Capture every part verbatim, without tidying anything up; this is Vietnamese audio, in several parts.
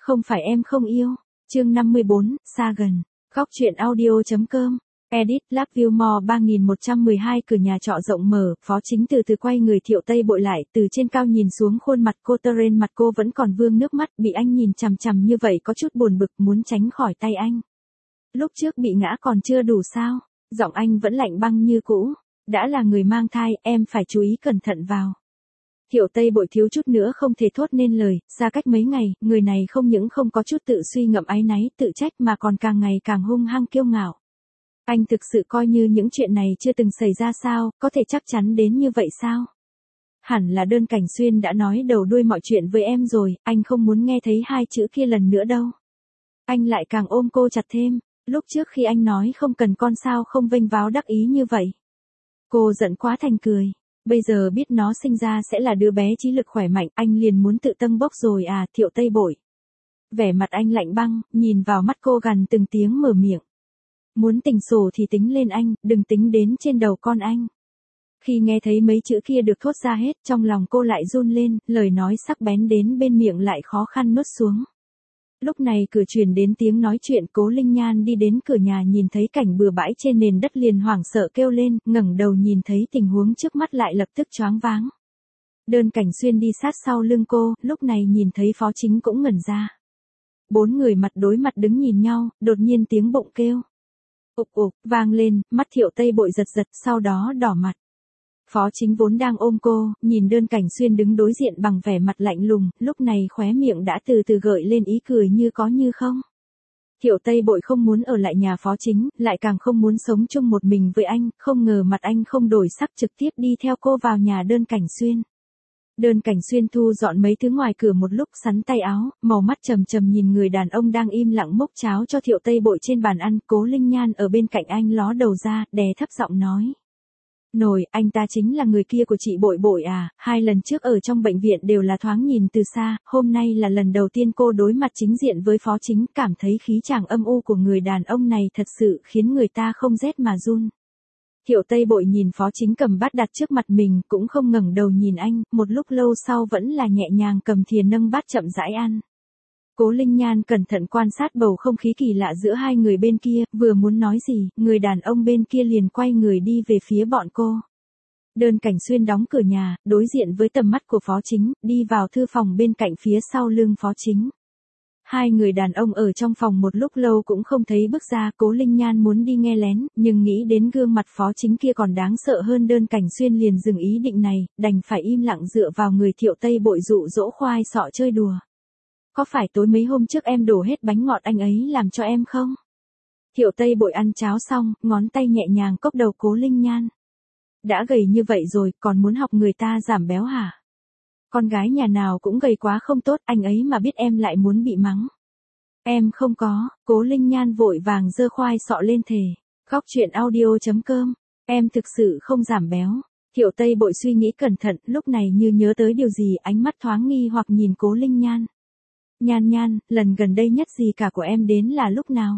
Không phải em không yêu. Chương năm mươi bốn, xa gần. Góc truyện audio.com. Edit Blackview ba nghìn một trăm mười hai cửa nhà trọ rộng mở, Phó Chính từ từ quay người Thiệu Tây Bội lại, từ trên cao nhìn xuống khuôn mặt cô, Teren mặt cô vẫn còn vương nước mắt, bị anh nhìn chằm chằm như vậy có chút buồn bực, muốn tránh khỏi tay anh. Lúc trước bị ngã còn chưa đủ sao? Giọng anh vẫn lạnh băng như cũ. Đã là người mang thai, em phải chú ý cẩn thận vào. Thiệu Tây Bội thiếu chút nữa không thể thốt nên lời, xa cách mấy ngày, người này không những không có chút tự suy ngẫm áy náy, tự trách mà còn càng ngày càng hung hăng kiêu ngạo. Anh thực sự coi như những chuyện này chưa từng xảy ra sao, có thể chắc chắn đến như vậy sao? Hẳn là Đơn Cảnh Xuyên đã nói đầu đuôi mọi chuyện với em rồi, anh không muốn nghe thấy hai chữ kia lần nữa đâu. Anh lại càng ôm cô chặt thêm, lúc trước khi anh nói không cần con sao không vênh váo đắc ý như vậy. Cô giận quá thành cười. Bây giờ biết nó sinh ra sẽ là đứa bé trí lực khỏe mạnh, anh liền muốn tự tâng bốc rồi à, Thiệu Tây Bội. Vẻ mặt anh lạnh băng, nhìn vào mắt cô gằn từng tiếng mở miệng. Muốn tính sổ thì tính lên anh, đừng tính đến trên đầu con anh. Khi nghe thấy mấy chữ kia được thốt ra hết, trong lòng cô lại run lên, lời nói sắc bén đến bên miệng lại khó khăn nuốt xuống. Lúc này cửa truyền đến tiếng nói chuyện, Cố Linh Nhan đi đến cửa nhà nhìn thấy cảnh bừa bãi trên nền đất liền hoảng sợ kêu lên, ngẩng đầu nhìn thấy tình huống trước mắt lại lập tức choáng váng. Đơn Cảnh Xuyên đi sát sau lưng cô, lúc này nhìn thấy Phó Chính cũng ngẩn ra. Bốn người mặt đối mặt đứng nhìn nhau, đột nhiên tiếng bụng kêu. Ục ục, vang lên, mắt Thiệu Tây Bội giật giật, sau đó đỏ mặt. Phó Chính vốn đang ôm cô, nhìn Đơn Cảnh Xuyên đứng đối diện bằng vẻ mặt lạnh lùng, lúc này khóe miệng đã từ từ gợi lên ý cười như có như không. Thiệu Tây Bội không muốn ở lại nhà Phó Chính, lại càng không muốn sống chung một mình với anh, không ngờ mặt anh không đổi sắc trực tiếp đi theo cô vào nhà Đơn Cảnh Xuyên. Đơn Cảnh Xuyên thu dọn mấy thứ ngoài cửa một lúc, sắn tay áo, màu mắt trầm trầm nhìn người đàn ông đang im lặng múc cháo cho Thiệu Tây Bội trên bàn ăn. Cố Linh Nhan ở bên cạnh anh ló đầu ra, đè thấp giọng nói. Nổi, anh ta chính là người kia của chị Bội Bội à, hai lần trước ở trong bệnh viện đều là thoáng nhìn từ xa, hôm nay là lần đầu tiên cô đối mặt chính diện với Phó Chính, cảm thấy khí chàng âm u của người đàn ông này thật sự khiến người ta không rét mà run. Thiệu Tây Bội nhìn Phó Chính cầm bát đặt trước mặt mình, cũng không ngẩng đầu nhìn anh, một lúc lâu sau vẫn là nhẹ nhàng cầm thìa nâng bát chậm rãi ăn. Cố Linh Nhan cẩn thận quan sát bầu không khí kỳ lạ giữa hai người bên kia, vừa muốn nói gì, người đàn ông bên kia liền quay người đi về phía bọn cô. Đơn Cảnh Xuyên đóng cửa nhà, đối diện với tầm mắt của Phó Chính, đi vào thư phòng bên cạnh phía sau lưng Phó Chính. Hai người đàn ông ở trong phòng một lúc lâu cũng không thấy bước ra, Cố Linh Nhan muốn đi nghe lén, nhưng nghĩ đến gương mặt Phó Chính kia còn đáng sợ hơn Đơn Cảnh Xuyên liền dừng ý định này, đành phải im lặng dựa vào người Thiệu Tây Bội dụ dỗ khoai sọ chơi đùa. Có phải tối mấy hôm trước em đổ hết bánh ngọt anh ấy làm cho em không? Thiệu Tây Bội ăn cháo xong, ngón tay nhẹ nhàng cốc đầu Cố Linh Nhan. Đã gầy như vậy rồi, còn muốn học người ta giảm béo hả? Con gái nhà nào cũng gầy quá không tốt, anh ấy mà biết em lại muốn bị mắng. Em không có, Cố Linh Nhan vội vàng giơ khoai sọ lên thề. Góc truyện audio.com, em thực sự không giảm béo. Thiệu Tây Bội suy nghĩ cẩn thận, lúc này như nhớ tới điều gì, ánh mắt thoáng nghi hoặc nhìn Cố Linh Nhan. Nhan Nhan, lần gần đây nhất gì cả của em đến là lúc nào?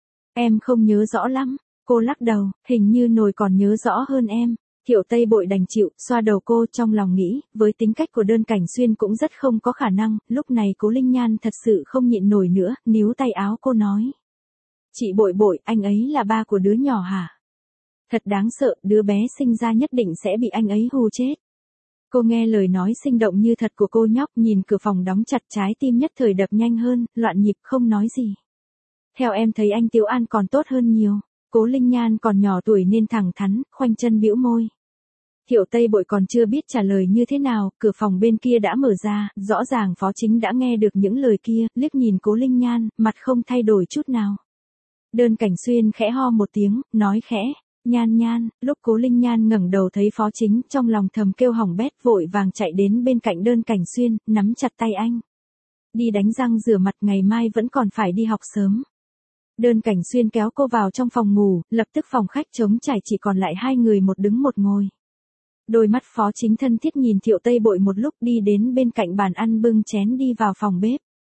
Em không nhớ rõ lắm. Cô lắc đầu, hình như nồi còn nhớ rõ hơn em. Thiệu Tây Bội đành chịu, xoa đầu cô, trong lòng nghĩ, với tính cách của Đơn Cảnh Xuyên cũng rất không có khả năng, lúc này Cố Linh Nhan thật sự không nhịn nổi nữa, níu tay áo cô nói. Chị Bội Bội, anh ấy là ba của đứa nhỏ hả? Thật đáng sợ, đứa bé sinh ra nhất định sẽ bị anh ấy hù chết. Cô nghe lời nói sinh động như thật của cô nhóc, nhìn cửa phòng đóng chặt, trái tim nhất thời đập nhanh hơn, loạn nhịp không nói gì. Theo em thấy anh Tiếu An còn tốt hơn nhiều. Cố Linh Nhan còn nhỏ tuổi nên thẳng thắn, khoanh chân bĩu môi. Thiệu Tây Bội còn chưa biết trả lời như thế nào, cửa phòng bên kia đã mở ra, rõ ràng Phó Chính đã nghe được những lời kia, liếc nhìn Cố Linh Nhan, mặt không thay đổi chút nào. Đơn Cảnh Xuyên khẽ ho một tiếng, nói khẽ, Nhan Nhan, lúc Cố Linh Nhan ngẩng đầu thấy Phó Chính, trong lòng thầm kêu hỏng bét, vội vàng chạy đến bên cạnh Đơn Cảnh Xuyên, nắm chặt tay anh. Đi đánh răng rửa mặt, ngày mai vẫn còn phải đi học sớm. Đơn Cảnh Xuyên kéo cô vào trong phòng ngủ, lập tức phòng khách trống trải chỉ còn lại hai người một đứng một ngồi. Đôi mắt Phó Chính thân thiết nhìn Thiệu Tây Bội một lúc, đi đến bên cạnh bàn ăn bưng chén đi vào phòng bếp.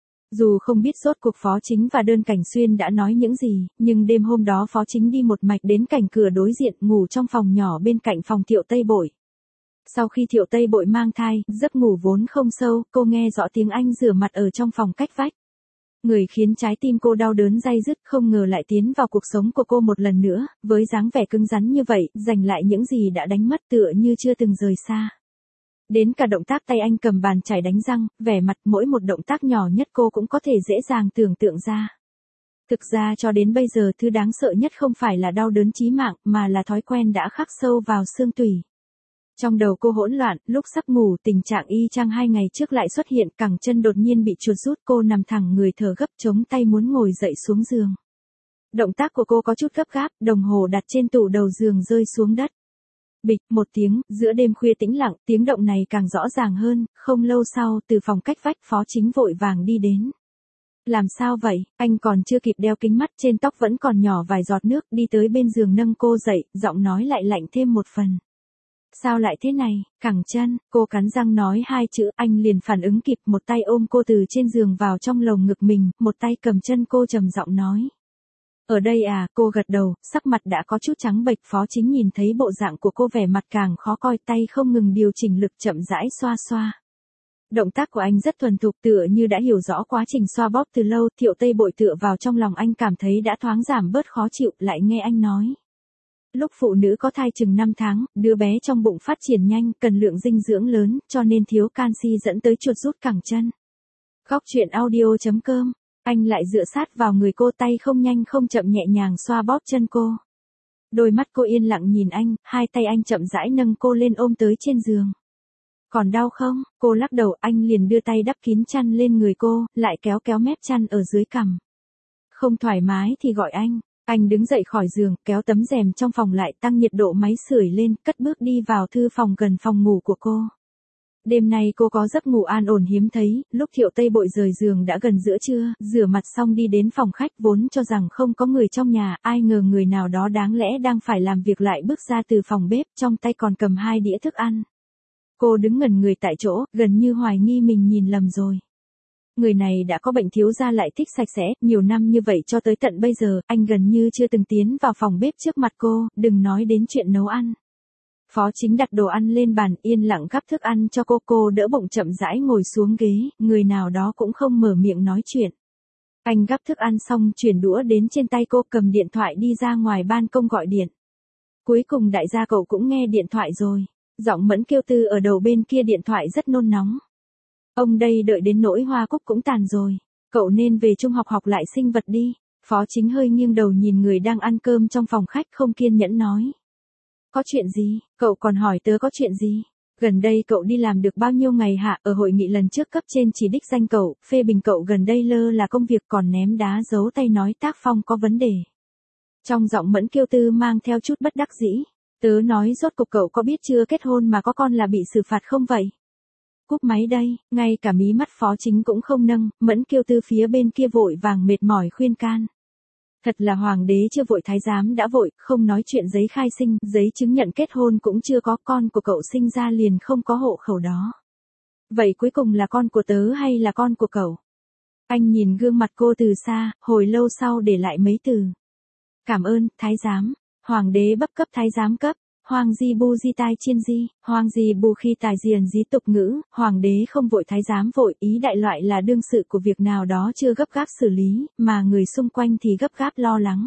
Dù không biết rốt cuộc Phó Chính và Đơn Cảnh Xuyên đã nói những gì, nhưng đêm hôm đó Phó Chính đi một mạch đến cạnh cửa đối diện, ngủ trong phòng nhỏ bên cạnh phòng Thiệu Tây Bội. Sau khi Thiệu Tây Bội mang thai, giấc ngủ vốn không sâu, cô nghe rõ tiếng anh rửa mặt ở trong phòng cách vách. Người khiến trái tim cô đau đớn day dứt không ngờ lại tiến vào cuộc sống của cô một lần nữa, với dáng vẻ cứng rắn như vậy, giành lại những gì đã đánh mất tựa như chưa từng rời xa. Đến cả động tác tay anh cầm bàn chải đánh răng, vẻ mặt mỗi một động tác nhỏ nhất cô cũng có thể dễ dàng tưởng tượng ra. Thực ra cho đến bây giờ thứ đáng sợ nhất không phải là đau đớn chí mạng mà là thói quen đã khắc sâu vào xương tủy. Trong đầu cô hỗn loạn, lúc sắp ngủ tình trạng y chang hai ngày trước lại xuất hiện, cẳng chân đột nhiên bị chuột rút, cô nằm thẳng người thở gấp chống tay muốn ngồi dậy xuống giường. Động tác của cô có chút gấp gáp, đồng hồ đặt trên tủ đầu giường rơi xuống đất. Bịch một tiếng, giữa đêm khuya tĩnh lặng, tiếng động này càng rõ ràng hơn, không lâu sau từ phòng cách vách Phó Chính vội vàng đi đến. Làm sao vậy, anh còn chưa kịp đeo kính mắt trên tóc vẫn còn nhỏ vài giọt nước, đi tới bên giường nâng cô dậy, giọng nói lại lạnh thêm một phần. Sao lại thế này, cẳng chân, cô cắn răng nói hai chữ, anh liền phản ứng kịp, một tay ôm cô từ trên giường vào trong lồng ngực mình, một tay cầm chân cô trầm giọng nói. Ở đây à, cô gật đầu, sắc mặt đã có chút trắng bệch. Phó Chính nhìn thấy bộ dạng của cô vẻ mặt càng khó coi, tay không ngừng điều chỉnh lực chậm rãi xoa xoa. Động tác của anh rất thuần thục tựa như đã hiểu rõ quá trình xoa bóp từ lâu. Thiệu Tây Bội tựa vào trong lòng anh cảm thấy đã thoáng giảm bớt khó chịu, lại nghe anh nói. Lúc phụ nữ có thai chừng năm tháng, đứa bé trong bụng phát triển nhanh, cần lượng dinh dưỡng lớn, cho nên thiếu canxi dẫn tới chuột rút cẳng chân. Góc truyện audio chấm com. Anh lại dựa sát vào người cô, tay không nhanh không chậm nhẹ nhàng xoa bóp chân cô. Đôi mắt cô yên lặng nhìn anh, hai tay anh chậm rãi nâng cô lên ôm tới trên giường. Còn đau không? Cô lắc đầu, anh liền đưa tay đắp kín chăn lên người cô, lại kéo kéo mép chăn ở dưới cằm. Không thoải mái thì gọi anh. Anh đứng dậy khỏi giường, kéo tấm rèm trong phòng lại, tăng nhiệt độ máy sưởi lên, cất bước đi vào thư phòng gần phòng ngủ của cô. Đêm nay cô có giấc ngủ an ổn hiếm thấy, lúc Thiệu Tây Bội rời giường đã gần giữa trưa, rửa mặt xong đi đến phòng khách, vốn cho rằng không có người trong nhà, ai ngờ người nào đó đáng lẽ đang phải làm việc lại bước ra từ phòng bếp, trong tay còn cầm hai đĩa thức ăn. Cô đứng ngẩn người tại chỗ, gần như hoài nghi mình nhìn lầm rồi. Người này đã có bệnh thiếu gia lại thích sạch sẽ, nhiều năm như vậy cho tới tận bây giờ, anh gần như chưa từng tiến vào phòng bếp trước mặt cô, đừng nói đến chuyện nấu ăn. Phó Chính đặt đồ ăn lên bàn, yên lặng gắp thức ăn cho cô, cô đỡ bụng chậm rãi ngồi xuống ghế, người nào đó cũng không mở miệng nói chuyện. Anh gắp thức ăn xong chuyển đũa đến trên tay cô, cầm điện thoại đi ra ngoài ban công gọi điện. Cuối cùng đại gia cậu cũng nghe điện thoại rồi. Giọng Mẫn Kiêu Tư ở đầu bên kia điện thoại rất nôn nóng. Ông đây đợi đến nỗi hoa cúc cũng tàn rồi. Cậu nên về trung học học lại sinh vật đi. Phó Chính hơi nghiêng đầu nhìn người đang ăn cơm trong phòng khách, không kiên nhẫn nói. Có chuyện gì, cậu còn hỏi tớ có chuyện gì? Gần đây cậu đi làm được bao nhiêu ngày hả? Ở hội nghị lần trước cấp trên chỉ đích danh cậu, phê bình cậu gần đây lơ là công việc, còn ném đá giấu tay nói tác phong có vấn đề. Trong giọng Mẫn Kiêu Tư mang theo chút bất đắc dĩ. Tớ nói rốt cuộc cậu có biết chưa kết hôn mà có con là bị xử phạt không vậy? Cúp máy đây, ngay cả mí mắt Phó Chính cũng không nâng, Mẫn Kiêu Tư phía bên kia vội vàng mệt mỏi khuyên can. Thật là hoàng đế chưa vội thái giám đã vội, không nói chuyện giấy khai sinh, giấy chứng nhận kết hôn cũng chưa có, con của cậu sinh ra liền không có hộ khẩu đó. Vậy cuối cùng là con của tớ hay là con của cậu? Anh nhìn gương mặt cô từ xa, hồi lâu sau để lại mấy từ. Cảm ơn, thái giám. Hoàng đế bấp cấp thái giám cấp. Hoàng di bu di tai chiên di, hoàng di bu khi tài diền dí tục ngữ, hoàng đế không vội thái giám vội, ý đại loại là đương sự của việc nào đó chưa gấp gáp xử lý, mà người xung quanh thì gấp gáp lo lắng.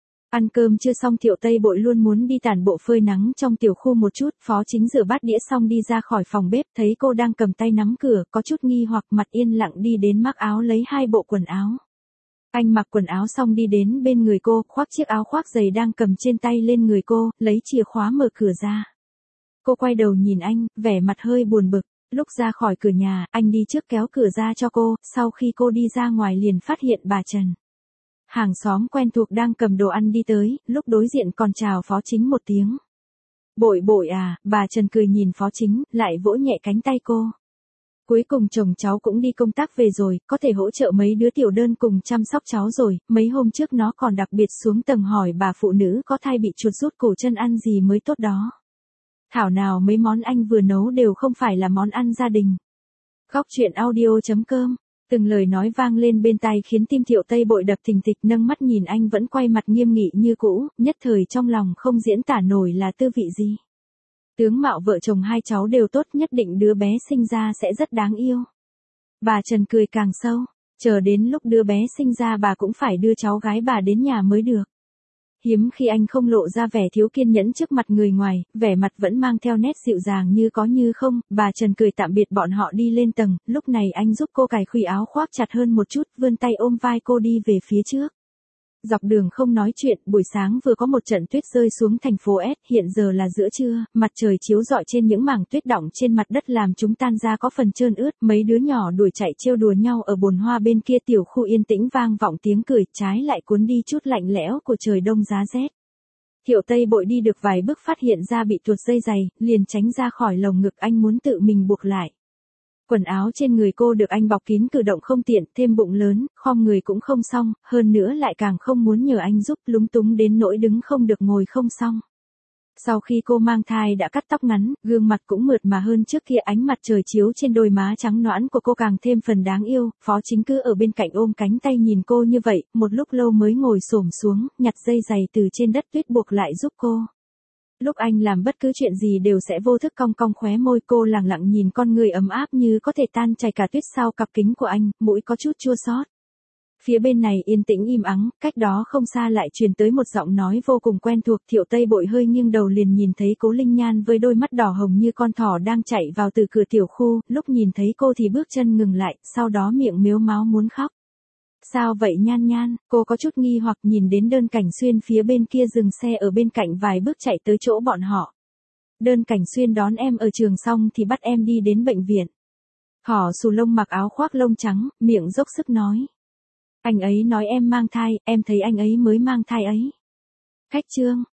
Ăn cơm chưa xong Thiệu Tây Bội luôn muốn đi tản bộ phơi nắng trong tiểu khu một chút, Phó Chính rửa bát đĩa xong đi ra khỏi phòng bếp, thấy cô đang cầm tay nắm cửa, có chút nghi hoặc, mặt yên lặng đi đến mác áo lấy hai bộ quần áo. Anh mặc quần áo xong đi đến bên người cô, khoác chiếc áo khoác dày đang cầm trên tay lên người cô, lấy chìa khóa mở cửa ra. Cô quay đầu nhìn anh, vẻ mặt hơi buồn bực. Lúc ra khỏi cửa nhà, anh đi trước kéo cửa ra cho cô, sau khi cô đi ra ngoài liền phát hiện bà Trần. Hàng xóm quen thuộc đang cầm đồ ăn đi tới, lúc đối diện còn chào Phó Chính một tiếng. Bội bội à, bà Trần cười nhìn Phó Chính, lại vỗ nhẹ cánh tay cô. Cuối cùng chồng cháu cũng đi công tác về rồi, có thể hỗ trợ mấy đứa tiểu đơn cùng chăm sóc cháu rồi, mấy hôm trước nó còn đặc biệt xuống tầng hỏi bà phụ nữ có thai bị chuột rút cổ chân ăn gì mới tốt đó. Thảo nào mấy món anh vừa nấu đều không phải là món ăn gia đình. Góc truyện audio chấm com. Từng lời nói vang lên bên tai khiến tim Thiệu Tây Bội đập thình thịch, nâng mắt nhìn anh vẫn quay mặt nghiêm nghị như cũ, nhất thời trong lòng không diễn tả nổi là tư vị gì. Tướng mạo vợ chồng hai cháu đều tốt, nhất định đứa bé sinh ra sẽ rất đáng yêu. Bà Trần cười càng sâu. Chờ đến lúc đứa bé sinh ra bà cũng phải đưa cháu gái bà đến nhà mới được. Hiếm khi anh không lộ ra vẻ thiếu kiên nhẫn trước mặt người ngoài, vẻ mặt vẫn mang theo nét dịu dàng như có như không. Bà Trần cười tạm biệt bọn họ đi lên tầng, lúc này anh giúp cô cài khuy áo khoác chặt hơn một chút, vươn tay ôm vai cô đi về phía trước. Dọc đường không nói chuyện, buổi sáng vừa có một trận tuyết rơi xuống thành phố S, hiện giờ là giữa trưa, mặt trời chiếu rọi trên những mảng tuyết đọng trên mặt đất làm chúng tan ra có phần trơn ướt, mấy đứa nhỏ đuổi chạy trêu đùa nhau ở bồn hoa bên kia tiểu khu yên tĩnh vang vọng tiếng cười, trái lại cuốn đi chút lạnh lẽo của trời đông giá rét. Thiệu Tây Bội đi được vài bước phát hiện ra bị tuột dây giày, liền tránh ra khỏi lồng ngực anh muốn tự mình buộc lại. Quần áo trên người cô được anh bọc kín cử động không tiện, thêm bụng lớn, khom người cũng không xong, hơn nữa lại càng không muốn nhờ anh giúp, lúng túng đến nỗi đứng không được ngồi không xong. Sau khi cô mang thai đã cắt tóc ngắn, gương mặt cũng mượt mà hơn trước kia, ánh mặt trời chiếu trên đôi má trắng nõn của cô càng thêm phần đáng yêu. Phó Chính cứ ở bên cạnh ôm cánh tay nhìn cô như vậy, một lúc lâu mới ngồi xổm xuống, nhặt dây giày từ trên đất tuyết buộc lại giúp cô. Lúc anh làm bất cứ chuyện gì đều sẽ vô thức cong cong khóe môi, cô lẳng lặng nhìn con người ấm áp như có thể tan chảy cả tuyết sau cặp kính của anh, mũi có chút chua xót. Phía bên này yên tĩnh im ắng, cách đó không xa lại truyền tới một giọng nói vô cùng quen thuộc. Thiệu Tây Bội hơi nghiêng đầu liền nhìn thấy Cố Linh Nhan với đôi mắt đỏ hồng như con thỏ đang chạy vào từ cửa tiểu khu, lúc nhìn thấy cô thì bước chân ngừng lại, sau đó miệng mếu máo muốn khóc. Sao vậy Nhan Nhan, cô có chút nghi hoặc nhìn đến Đơn Cảnh Xuyên phía bên kia dừng xe ở bên cạnh vài bước chạy tới chỗ bọn họ. Đơn Cảnh Xuyên đón em ở trường xong thì bắt em đi đến bệnh viện. Hỏ xù lông mặc áo khoác lông trắng, miệng dốc sức nói. Anh ấy nói em mang thai, em thấy anh ấy mới mang thai ấy. Khách trương,